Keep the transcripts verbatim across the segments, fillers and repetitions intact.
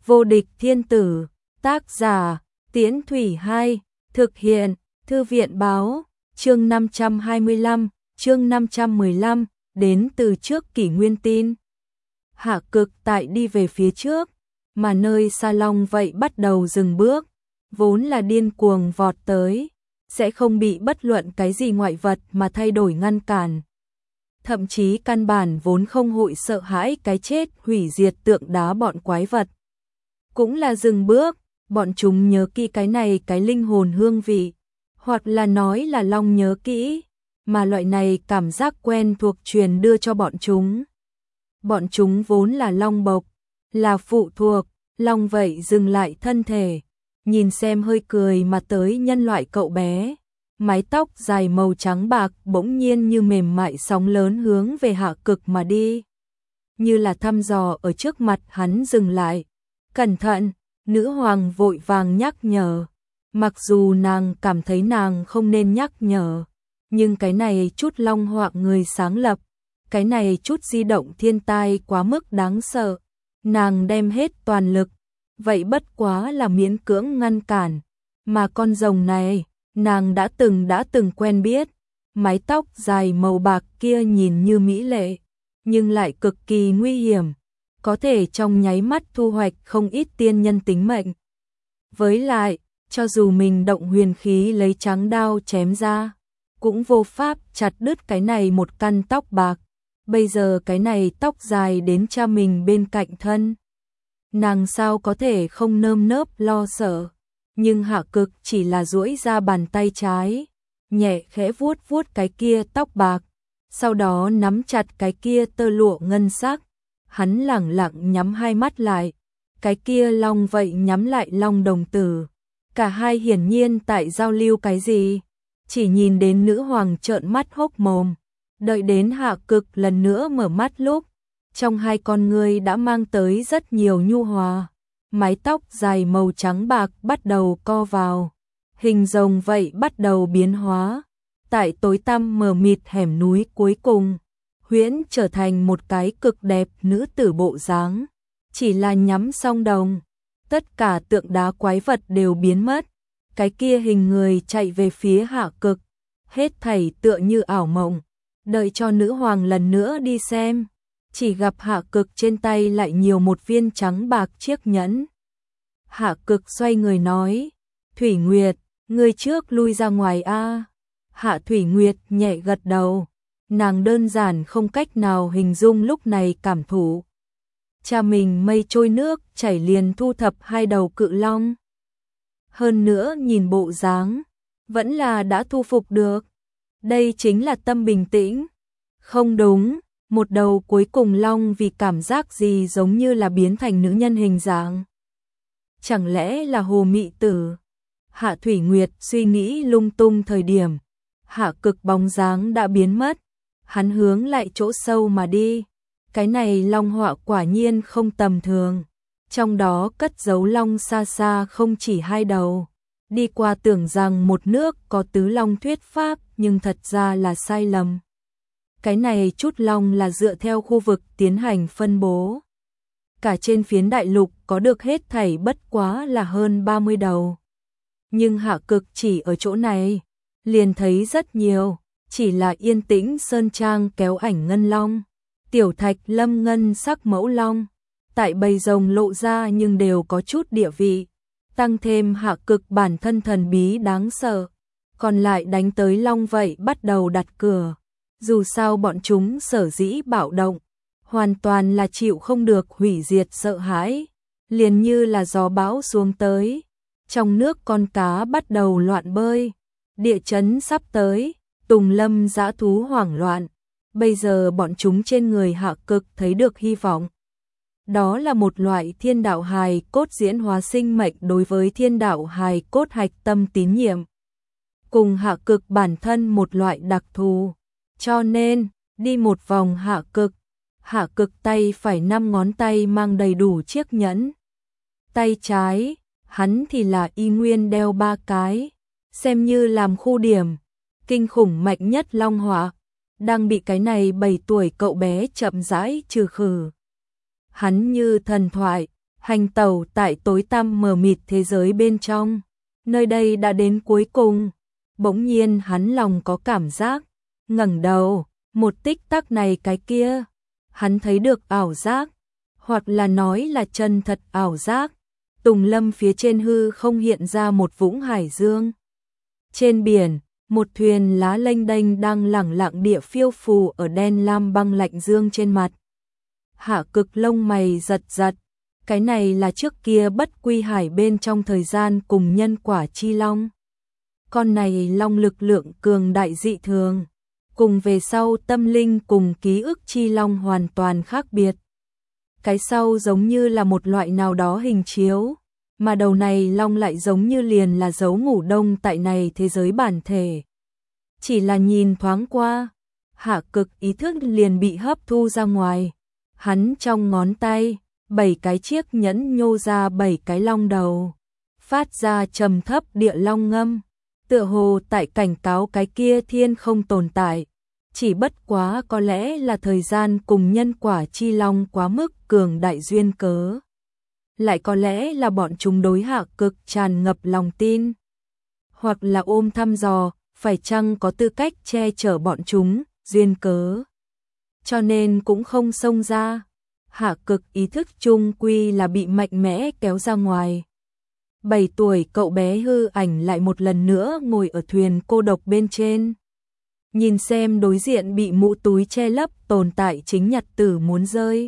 Vô địch thiên tử, tác giả, Tiễn Thủy hai, thực hiện, Thư viện báo, chương năm trăm hai mươi lăm, chương năm trăm mười lăm, đến từ trước kỷ nguyên tin. Hạ Cực tại đi về phía trước, mà nơi Sa Long vậy bắt đầu dừng bước, vốn là điên cuồng vọt tới, sẽ không bị bất luận cái gì ngoại vật mà thay đổi ngăn cản. Thậm chí căn bản vốn không hội sợ hãi cái chết hủy diệt tượng đá bọn quái vật. Cũng là dừng bước, bọn chúng nhớ kỹ cái này cái linh hồn hương vị, hoặc là nói là Long nhớ kỹ, mà loại này cảm giác quen thuộc truyền đưa cho bọn chúng. Bọn chúng vốn là Long bộc, là phụ thuộc, Long vậy dừng lại thân thể, nhìn xem hơi cười mà tới nhân loại cậu bé. Mái tóc dài màu trắng bạc bỗng nhiên như mềm mại sóng lớn hướng về Hạ Cực mà đi. Như là thăm dò ở trước mặt hắn dừng lại. Cẩn thận, nữ hoàng vội vàng nhắc nhở. Mặc dù nàng cảm thấy nàng không nên nhắc nhở, nhưng cái này chút long họa người sáng lập, cái này chút di động thiên tai quá mức đáng sợ. Nàng đem hết toàn lực, vậy bất quá là miễn cưỡng ngăn cản. Mà con rồng này, nàng đã từng đã từng quen biết, mái tóc dài màu bạc kia nhìn như mỹ lệ, nhưng lại cực kỳ nguy hiểm, có thể trong nháy mắt thu hoạch không ít tiên nhân tính mệnh. Với lại, cho dù mình động huyền khí lấy trắng đao chém ra, cũng vô pháp chặt đứt cái này một căn tóc bạc, bây giờ cái này tóc dài đến cha mình bên cạnh thân. Nàng sao có thể không nơm nớp lo sợ. Nhưng Hạ Cực chỉ là duỗi ra bàn tay trái, nhẹ khẽ vuốt vuốt cái kia tóc bạc, sau đó nắm chặt cái kia tơ lụa ngân sắc. Hắn lẳng lặng nhắm hai mắt lại, cái kia long vậy nhắm lại long đồng tử. Cả hai hiển nhiên tại giao lưu cái gì, chỉ nhìn đến nữ hoàng trợn mắt hốc mồm. Đợi đến Hạ Cực lần nữa mở mắt lúc, trong hai con ngươi đã mang tới rất nhiều nhu hòa. Mái tóc dài màu trắng bạc bắt đầu co vào, hình rồng vậy bắt đầu biến hóa. Tại tối tăm mờ mịt hẻm núi cuối cùng, huyễn trở thành một cái cực đẹp nữ tử bộ dáng. Chỉ là nhắm xong đồng, tất cả tượng đá quái vật đều biến mất. Cái kia hình người chạy về phía Hạ Cực, hết thảy tựa như ảo mộng. Đợi cho nữ hoàng lần nữa đi xem, chỉ gặp Hạ Cực trên tay lại nhiều một viên trắng bạc chiếc nhẫn. Hạ Cực xoay người nói, Thủy Nguyệt, ngươi trước lui ra ngoài a. Hạ Thủy Nguyệt nhẹ gật đầu, nàng đơn giản không cách nào hình dung lúc này cảm thụ. Cha mình mây trôi nước chảy liền thu thập hai đầu cự long. Hơn nữa nhìn bộ dáng, vẫn là đã thu phục được. Đây chính là tâm bình tĩnh. Không đúng, một đầu cuối cùng long vì cảm giác gì giống như là biến thành nữ nhân hình dạng. Chẳng lẽ là Hồ Mị Tử? Hạ Thủy Nguyệt suy nghĩ lung tung thời điểm, Hạ Cực bóng dáng đã biến mất, hắn hướng lại chỗ sâu mà đi. Cái này long họa quả nhiên không tầm thường, trong đó cất giấu long xa xa không chỉ hai đầu. Đi qua tưởng rằng một nước có tứ long thuyết pháp, nhưng thật ra là sai lầm. Cái này chút long là dựa theo khu vực tiến hành phân bố. Cả trên phiến đại lục có được hết thảy bất quá là hơn ba mươi đầu. Nhưng Hạ Cực chỉ ở chỗ này, liền thấy rất nhiều, chỉ là yên tĩnh sơn trang kéo ảnh ngân long, tiểu thạch lâm ngân sắc mẫu long, tại bầy rồng lộ ra nhưng đều có chút địa vị, tăng thêm Hạ Cực bản thân thần bí đáng sợ, còn lại đánh tới long vậy bắt đầu đặt cửa. Dù sao bọn chúng sở dĩ bạo động, hoàn toàn là chịu không được hủy diệt sợ hãi, liền như là gió bão xuống tới, trong nước con cá bắt đầu loạn bơi, địa chấn sắp tới, tùng lâm dã thú hoảng loạn, bây giờ bọn chúng trên người Hạ Cực thấy được hy vọng. Đó là một loại thiên đạo hài cốt diễn hóa sinh mệnh đối với thiên đạo hài cốt hạch tâm tín nhiệm, cùng Hạ Cực bản thân một loại đặc thù. Cho nên, đi một vòng Hạ Cực, Hạ Cực tay phải năm ngón tay mang đầy đủ chiếc nhẫn. Tay trái, hắn thì là y nguyên đeo ba cái, xem như làm khu điểm. Kinh khủng mạnh nhất long họa, đang bị cái này bảy tuổi cậu bé chậm rãi trừ khử. Hắn như thần thoại, hành tẩu tại tối tăm mờ mịt thế giới bên trong. Nơi đây đã đến cuối cùng. Bỗng nhiên hắn lòng có cảm giác, ngẩng đầu, một tích tắc này cái kia, hắn thấy được ảo giác, hoặc là nói là chân thật ảo giác. Tùng lâm phía trên hư không hiện ra một vũng hải dương. Trên biển, một thuyền lá lênh đênh đang lẳng lặng địa phiêu phù ở đen lam băng lạnh dương trên mặt. Hạ Cực lông mày giật giật, cái này là trước kia bất quy hải bên trong thời gian cùng nhân quả chi long. Con này long lực lượng cường đại dị thường, cùng về sau tâm linh cùng ký ức chi long hoàn toàn khác biệt. Cái sau giống như là một loại nào đó hình chiếu, mà đầu này long lại giống như liền là dấu ngủ đông tại này thế giới bản thể. Chỉ là nhìn thoáng qua, Hạ Cực ý thức liền bị hấp thu ra ngoài. Hắn trong ngón tay, bảy cái chiếc nhẫn nhô ra bảy cái long đầu, phát ra trầm thấp địa long ngâm, tựa hồ tại cảnh cáo cái kia thiên không tồn tại. Chỉ bất quá có lẽ là thời gian cùng nhân quả chi long quá mức cường đại duyên cớ. Lại có lẽ là bọn chúng đối Hạ Cực tràn ngập lòng tin. Hoặc là ôm thăm dò, phải chăng có tư cách che chở bọn chúng, duyên cớ. Cho nên cũng không xông ra. Hạ Cực ý thức chung quy là bị mạnh mẽ kéo ra ngoài. Bảy tuổi cậu bé hư ảnh lại một lần nữa ngồi ở thuyền cô độc bên trên. Nhìn xem đối diện bị mũ túi che lấp tồn tại chính nhật tử muốn rơi.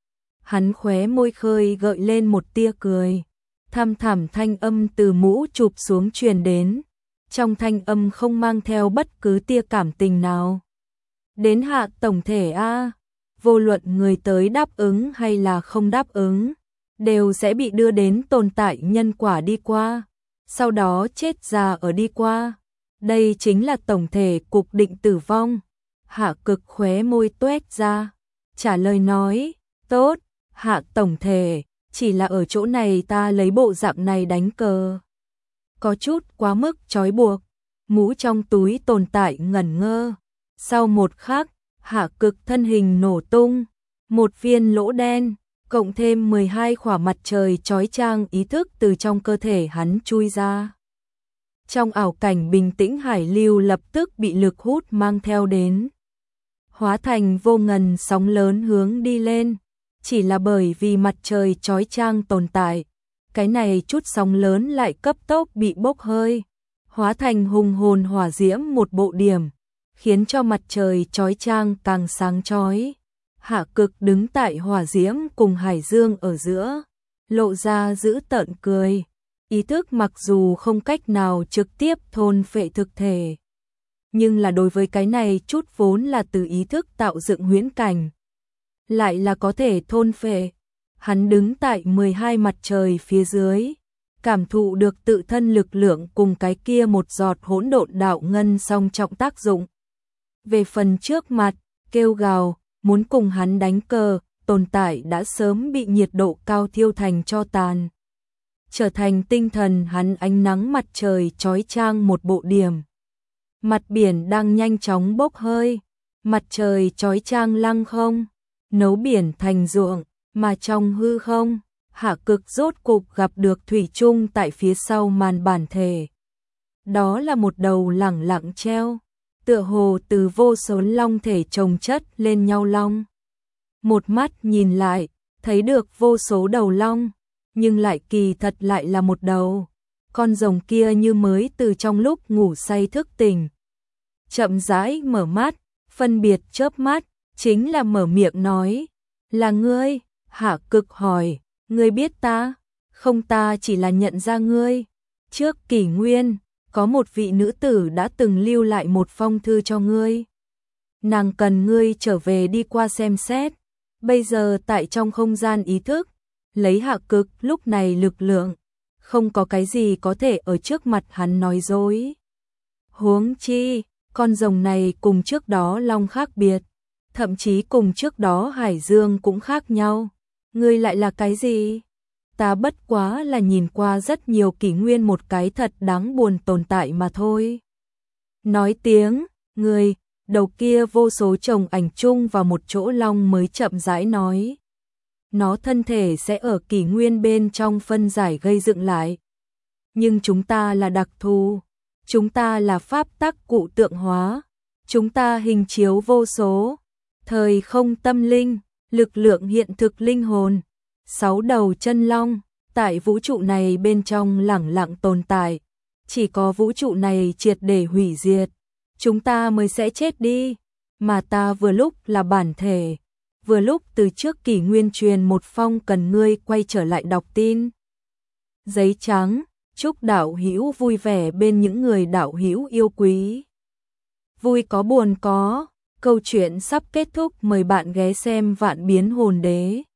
Hắn khóe môi khơi gợi lên một tia cười. Thăm thẳm thanh âm từ mũ chụp xuống truyền đến. Trong thanh âm không mang theo bất cứ tia cảm tình nào. Đến Hạ tổng thể A, vô luận người tới đáp ứng hay là không đáp ứng, đều sẽ bị đưa đến tồn tại nhân quả đi qua, sau đó chết già ở đi qua. Đây chính là tổng thể cục định tử vong. Hạ Cực khóe môi tuét ra, trả lời nói, tốt, Hạ tổng thể, chỉ là ở chỗ này ta lấy bộ dạng này đánh cờ. Có chút quá mức trói buộc, mũ trong túi tồn tại ngẩn ngơ. Sau một khắc, Hạ Cực thân hình nổ tung, một viên lỗ đen, cộng thêm mười hai khỏa mặt trời chói chang ý thức từ trong cơ thể hắn chui ra. Trong ảo cảnh bình tĩnh hải lưu lập tức bị lực hút mang theo đến, hóa thành vô ngần sóng lớn hướng đi lên. Chỉ là bởi vì mặt trời chói chang tồn tại, cái này chút sóng lớn lại cấp tốc bị bốc hơi, hóa thành hùng hồn hỏa diễm một bộ điểm, khiến cho mặt trời chói chang càng sáng chói. Hạ Cực đứng tại hỏa diễm cùng hải dương ở giữa, lộ ra dữ tợn cười. Ý thức mặc dù không cách nào trực tiếp thôn phệ thực thể, nhưng là đối với cái này chút vốn là từ ý thức tạo dựng huyễn cảnh, lại là có thể thôn phệ. Hắn đứng tại mười hai mặt trời phía dưới, cảm thụ được tự thân lực lượng cùng cái kia một giọt hỗn độn đạo ngân song trọng tác dụng. Về phần trước mặt, kêu gào, muốn cùng hắn đánh cờ, tồn tại đã sớm bị nhiệt độ cao thiêu thành tro tàn, trở thành tinh thần hắn ánh nắng mặt trời chói chang một bộ điểm. Mặt biển đang nhanh chóng bốc hơi, mặt trời chói chang lăng không, nấu biển thành ruộng, mà trong hư không, Hạ Cực rốt cục gặp được thủy chung tại phía sau màn bản thể. Đó là một đầu lẳng lặng treo, tựa hồ từ vô số long thể chồng chất lên nhau long. Một mắt nhìn lại, thấy được vô số đầu long, nhưng lại kỳ thật lại là một đầu. Con rồng kia như mới từ trong lúc ngủ say thức tỉnh, chậm rãi mở mắt, phân biệt chớp mắt, chính là mở miệng nói, là ngươi. Hạ Cực hỏi, ngươi biết ta? Không, ta chỉ là nhận ra ngươi. Trước kỷ nguyên, có một vị nữ tử đã từng lưu lại một phong thư cho ngươi. Nàng cần ngươi trở về đi qua xem xét. Bây giờ tại trong không gian ý thức, lấy Hạ Cực lúc này lực lượng, không có cái gì có thể ở trước mặt hắn nói dối. Huống chi, con rồng này cùng trước đó long khác biệt, thậm chí cùng trước đó hải dương cũng khác nhau. Ngươi lại là cái gì? Ta bất quá là nhìn qua rất nhiều kỷ nguyên một cái thật đáng buồn tồn tại mà thôi. Nói tiếng, ngươi, đầu kia vô số chồng ảnh chung vào một chỗ long mới chậm rãi nói. nó thân thể sẽ ở kỷ nguyên bên trong phân giải gây dựng lại. Nhưng chúng ta là đặc thù, chúng ta là pháp tắc cụ tượng hóa, chúng ta hình chiếu vô số, thời không tâm linh, lực lượng hiện thực linh hồn, sáu đầu chân long, tại vũ trụ này bên trong lẳng lặng tồn tại, chỉ có vũ trụ này triệt để hủy diệt, chúng ta mới sẽ chết đi, mà ta vừa lúc là bản thể, vừa lúc từ trước kỷ nguyên truyền một phong cần ngươi quay trở lại đọc tin. Giấy trắng, chúc đạo hữu vui vẻ bên những người đạo hữu yêu quý. Vui có buồn có, câu chuyện sắp kết thúc, mời bạn ghé xem Vạn Biến Hồn Đế.